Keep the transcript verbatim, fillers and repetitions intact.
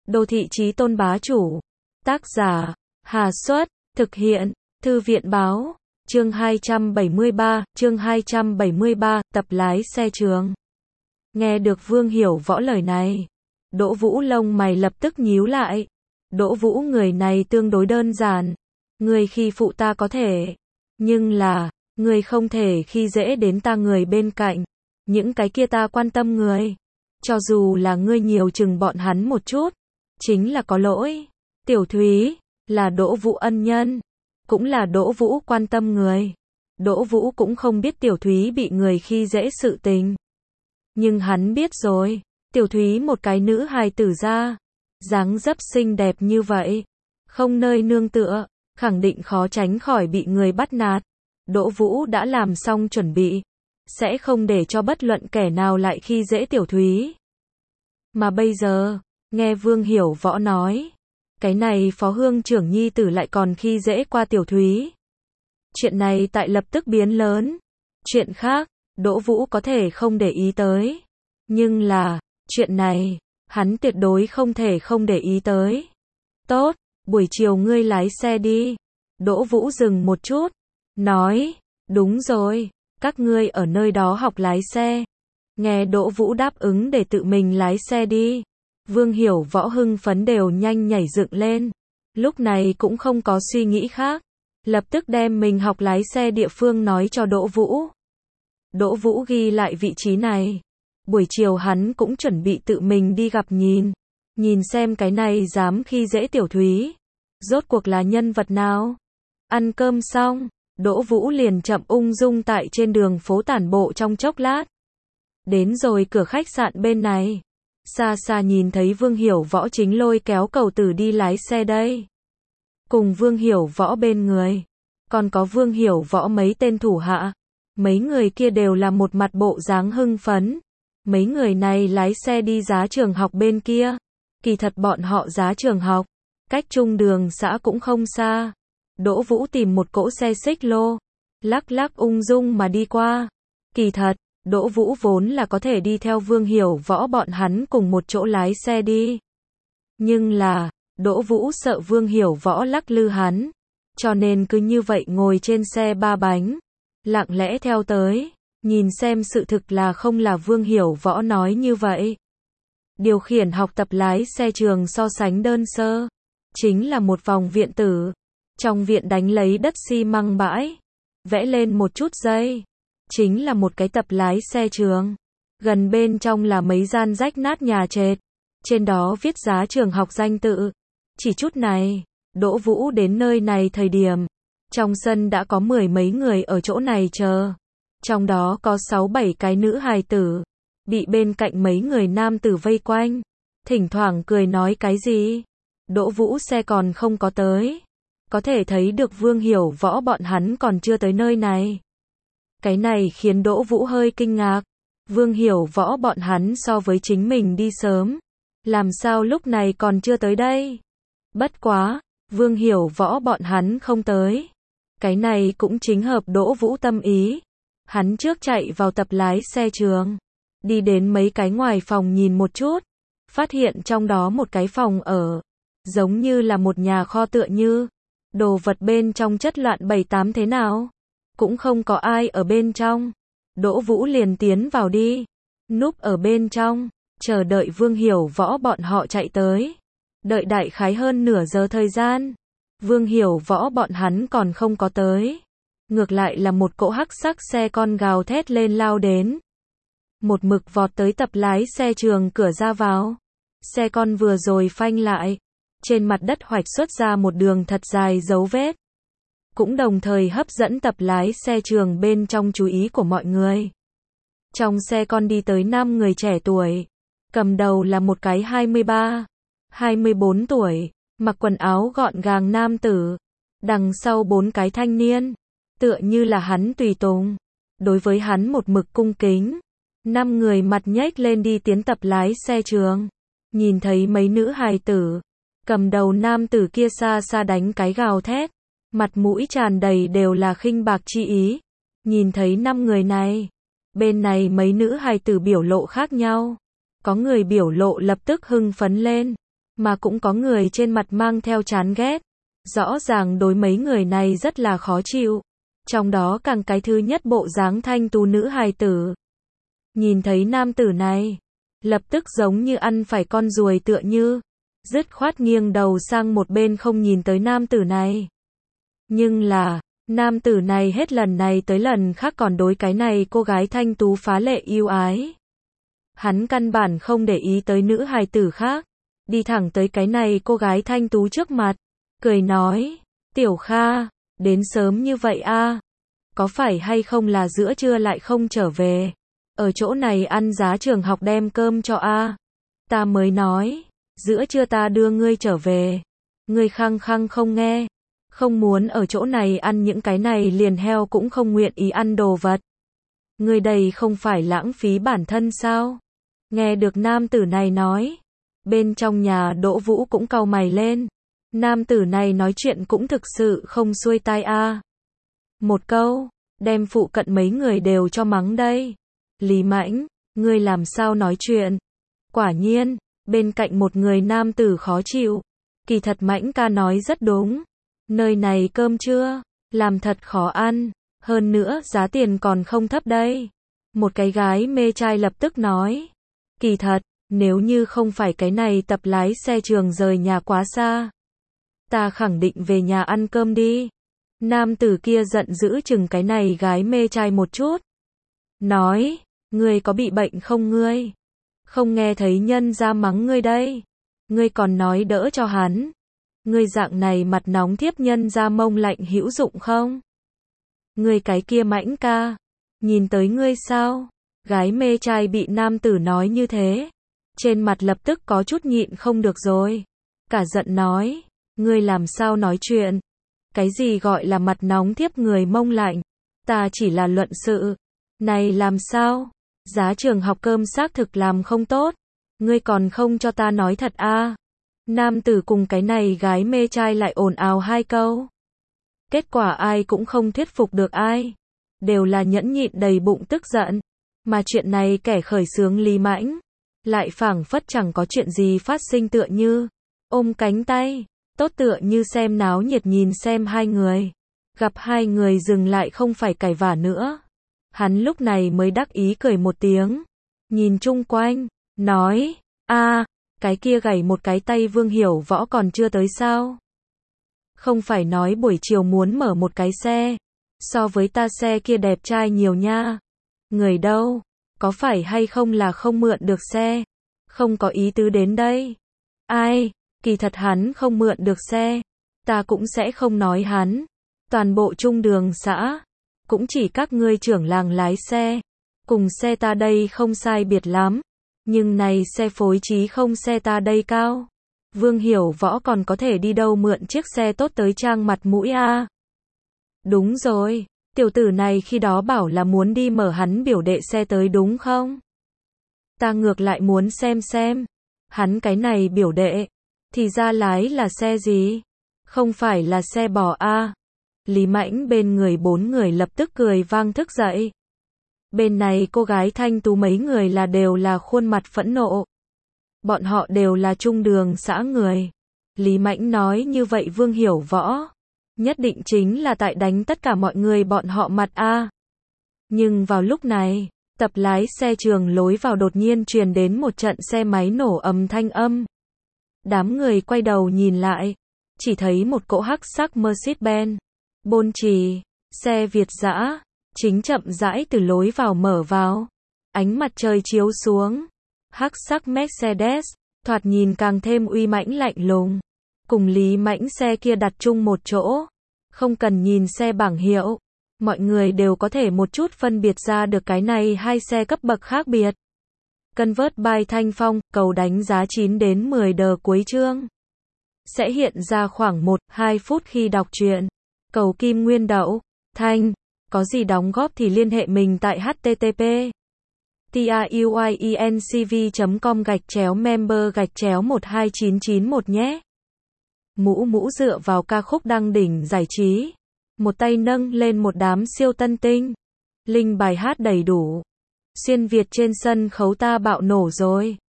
Đô thị chí tôn bá chủ. Tác giả, Hà Xuất, thực hiện, Thư viện báo, chương hai trăm bảy mươi ba, chương hai trăm bảy mươi ba, tập lái xe trường. Nghe được Vương Hiểu Võ lời này, Đỗ Vũ lông mày lập tức nhíu lại. Đỗ Vũ người này tương đối đơn giản, người khi phụ ta có thể, nhưng là, người không thể khi dễ đến ta người bên cạnh, những cái kia ta quan tâm người. Cho dù là ngươi nhiều chừng bọn hắn một chút, chính là có lỗi. Tiểu Thúy, là Đỗ Vũ ân nhân, cũng là Đỗ Vũ quan tâm người. Đỗ Vũ cũng không biết Tiểu Thúy bị người khi dễ sự tình. Nhưng hắn biết rồi, Tiểu Thúy một cái nữ hài tử ra, dáng dấp xinh đẹp như vậy, không nơi nương tựa, khẳng định khó tránh khỏi bị người bắt nạt. Đỗ Vũ đã làm xong chuẩn bị, sẽ không để cho bất luận kẻ nào lại khi dễ Tiểu Thúy. Mà bây giờ, nghe Vương Hiểu Võ nói, cái này phó hương trưởng nhi tử lại còn khi dễ qua Tiểu Thúy. Chuyện này tại lập tức biến lớn. Chuyện khác, Đỗ Vũ có thể không để ý tới. Nhưng là, chuyện này, hắn tuyệt đối không thể không để ý tới. Tốt, buổi chiều ngươi lái xe đi. Đỗ Vũ dừng một chút, nói, đúng rồi, các ngươi ở nơi đó học lái xe. Nghe Đỗ Vũ đáp ứng để tự mình lái xe đi, Vương Hiểu Võ hưng phấn đều nhanh nhảy dựng lên. Lúc này cũng không có suy nghĩ khác, lập tức đem mình học lái xe địa phương nói cho Đỗ Vũ. Đỗ Vũ ghi lại vị trí này. Buổi chiều hắn cũng chuẩn bị tự mình đi gặp nhìn. Nhìn xem cái này dám khi dễ Tiểu Thúy, rốt cuộc là nhân vật nào. Ăn cơm xong, Đỗ Vũ liền chậm ung dung tại trên đường phố tản bộ trong chốc lát. Đến rồi cửa khách sạn bên này, xa xa nhìn thấy Vương Hiểu Võ chính lôi kéo cầu tử đi lái xe đây. Cùng Vương Hiểu Võ bên người, còn có Vương Hiểu Võ mấy tên thủ hạ. Mấy người kia đều là một mặt bộ dáng hưng phấn. Mấy người này lái xe đi giá trường học bên kia. Kỳ thật bọn họ giá trường học, cách trung đường xã cũng không xa. Đỗ Vũ tìm một cỗ xe xích lô, lắc lắc ung dung mà đi qua. Kỳ thật, Đỗ Vũ vốn là có thể đi theo Vương Hiểu Võ bọn hắn cùng một chỗ lái xe đi. Nhưng là, Đỗ Vũ sợ Vương Hiểu Võ lắc lư hắn, cho nên cứ như vậy ngồi trên xe ba bánh, lặng lẽ theo tới, nhìn xem sự thực là không là Vương Hiểu Võ nói như vậy. Điều khiển học tập lái xe trường so sánh đơn sơ, chính là một vòng viện tử. Trong viện đánh lấy đất xi măng bãi, vẽ lên một chút dây, chính là một cái tập lái xe trường. Gần bên trong là mấy gian rách nát nhà trệt, trên đó viết giá trường học danh tự. Chỉ chút này, Đỗ Vũ đến nơi này thời điểm, trong sân đã có mười mấy người ở chỗ này chờ. Trong đó có sáu bảy cái nữ hài tử, bị bên cạnh mấy người nam tử vây quanh, thỉnh thoảng cười nói cái gì. Đỗ Vũ xe còn không có tới, có thể thấy được Vương Hiểu Võ bọn hắn còn chưa tới nơi này. Cái này khiến Đỗ Vũ hơi kinh ngạc. Vương Hiểu Võ bọn hắn so với chính mình đi sớm, làm sao lúc này còn chưa tới đây? Bất quá, Vương Hiểu Võ bọn hắn không tới. Cái này cũng chính hợp Đỗ Vũ tâm ý. Hắn trước chạy vào tập lái xe trường, đi đến mấy cái ngoài phòng nhìn một chút, phát hiện trong đó một cái phòng ở, giống như là một nhà kho tựa như. Đồ vật bên trong chất loạn bảy tám thế nào, cũng không có ai ở bên trong. Đỗ Vũ liền tiến vào đi, núp ở bên trong, chờ đợi Vương Hiểu Võ bọn họ chạy tới. Đợi đại khái hơn nửa giờ thời gian, Vương Hiểu Võ bọn hắn còn không có tới. Ngược lại là một cỗ hắc sắc xe con gào thét lên lao đến. Một mực vọt tới tập lái xe trường cửa ra vào. Xe con vừa rồi phanh lại, trên mặt đất hoạch xuất ra một đường thật dài dấu vết. Cũng đồng thời hấp dẫn tập lái xe trường bên trong chú ý của mọi người. Trong xe con đi tới năm người trẻ tuổi. Cầm đầu là một cái hai mươi ba, hai mươi bốn tuổi, mặc quần áo gọn gàng nam tử. Đằng sau bốn cái thanh niên, tựa như là hắn tùy tùng. Đối với hắn một mực cung kính. Năm người mặt nhếch lên đi tiến tập lái xe trường. Nhìn thấy mấy nữ hài tử, cầm đầu nam tử kia xa xa đánh cái gào thét, mặt mũi tràn đầy đều là khinh bạc chi ý. Nhìn thấy năm người này, bên này mấy nữ hài tử biểu lộ khác nhau. Có người biểu lộ lập tức hưng phấn lên, mà cũng có người trên mặt mang theo chán ghét. Rõ ràng đối mấy người này rất là khó chịu. Trong đó càng cái thứ nhất bộ dáng thanh tú nữ hài tử. Nhìn thấy nam tử này, lập tức giống như ăn phải con ruồi tựa như, dứt khoát nghiêng đầu sang một bên không nhìn tới nam tử này. Nhưng là, nam tử này hết lần này tới lần khác còn đối cái này cô gái thanh tú phá lệ yêu ái. Hắn căn bản không để ý tới nữ hài tử khác, đi thẳng tới cái này cô gái thanh tú trước mặt, cười nói, Tiểu Kha, đến sớm như vậy a, có phải hay không là giữa trưa lại không trở về, ở chỗ này ăn giá trường học đem cơm cho a. Ta mới nói, giữa trưa ta đưa ngươi trở về, ngươi khăng khăng không nghe, không muốn ở chỗ này ăn những cái này liền heo cũng không nguyện ý ăn đồ vật. Ngươi đây không phải lãng phí bản thân sao? Nghe được nam tử này nói, bên trong nhà Đỗ Vũ cũng cau mày lên. Nam tử này nói chuyện cũng thực sự không xuôi tai a. Một câu, đem phụ cận mấy người đều cho mắng đây. Lý Mãnh, ngươi làm sao nói chuyện? Quả nhiên, bên cạnh một người nam tử khó chịu. Kỳ thật Mãnh ca nói rất đúng. Nơi này cơm trưa, làm thật khó ăn. Hơn nữa giá tiền còn không thấp đây. Một cái gái mê trai lập tức nói. Kỳ thật, nếu như không phải cái này tập lái xe trường rời nhà quá xa, ta khẳng định về nhà ăn cơm đi. Nam tử kia giận dữ chừng cái này gái mê trai một chút. Nói, ngươi có bị bệnh không ngươi? Không nghe thấy nhân ra mắng ngươi đây. Ngươi còn nói đỡ cho hắn. Ngươi dạng này mặt nóng thiếp nhân ra mông lạnh hữu dụng không? Ngươi cái kia Mãnh ca, nhìn tới ngươi sao? Gái mê trai bị nam tử nói như thế, trên mặt lập tức có chút nhịn không được rồi. Cả giận nói, ngươi làm sao nói chuyện? Cái gì gọi là mặt nóng thiếp người mông lạnh? Ta chỉ là luận sự. Này làm sao? Giá trường học cơm xác thực làm không tốt. Ngươi còn không cho ta nói thật a? À? Nam tử cùng cái này gái mê trai lại ồn ào hai câu. Kết quả ai cũng không thuyết phục được ai. Đều là nhẫn nhịn đầy bụng tức giận. Mà chuyện này kẻ khởi xướng Lý Mãnh, lại phảng phất chẳng có chuyện gì phát sinh tựa như, ôm cánh tay, tốt tựa như xem náo nhiệt nhìn xem hai người. Gặp hai người dừng lại không phải cãi vã nữa. Hắn lúc này mới đắc ý cười một tiếng, nhìn chung quanh, nói, a, cái kia gảy một cái tay Vương Hiểu Võ còn chưa tới sao? Không phải nói buổi chiều muốn mở một cái xe, so với ta xe kia đẹp trai nhiều nha. Người đâu? Có phải hay không là không mượn được xe? Không có ý tứ đến đây. Ai? Kỳ thật hắn không mượn được xe. Ta cũng sẽ không nói hắn. Toàn bộ trung đường xã, cũng chỉ các ngươi trưởng làng lái xe. Cùng xe ta đây không sai biệt lắm. Nhưng này xe phối trí không xe ta đây cao. Vương Hiểu Võ còn có thể đi đâu mượn chiếc xe tốt tới trang mặt mũi a? À? Đúng rồi. Tiểu tử này khi đó bảo là muốn đi mở hắn biểu đệ xe tới đúng không? Ta ngược lại muốn xem xem. Hắn cái này biểu đệ, thì ra lái là xe gì? Không phải là xe bò a? À? Lý Mãnh bên người bốn người lập tức cười vang thức dậy. Bên này cô gái thanh tú mấy người là đều là khuôn mặt phẫn nộ. Bọn họ đều là trung đường xã người. Lý Mãnh nói như vậy Vương Hiểu Võ nhất định chính là tại đánh tất cả mọi người bọn họ mặt a. À. Nhưng vào lúc này, tập lái xe trường lối vào đột nhiên truyền đến một trận xe máy nổ ầm thanh âm. Đám người quay đầu nhìn lại, chỉ thấy một cỗ hắc sắc Mercedes-Benz, bôn trì, xe Việt dã, chính chậm rãi từ lối vào mở vào. Ánh mặt trời chiếu xuống, hắc sắc Mercedes, thoạt nhìn càng thêm uy mãnh lạnh lùng. Cùng Lý Mãnh xe kia đặt chung một chỗ, không cần nhìn xe bảng hiệu, mọi người đều có thể một chút phân biệt ra được cái này hai xe cấp bậc khác biệt. Convert by Thanh Phong, cầu đánh giá chín đến mười đờ cuối chương. Sẽ hiện ra khoảng một đến hai phút khi đọc truyện. Cầu Kim Nguyên Đậu, Thanh, có gì đóng góp thì liên hệ mình tại http truyencv chấm com gạch chéo member gạch chéo một hai chín chín một nhé. Mũ mũ dựa vào ca khúc đăng đỉnh giải trí. Một tay nâng lên một đám siêu tân tinh. Linh bài hát đầy đủ. Xuyên Việt trên sân khấu ta bạo nổ rồi.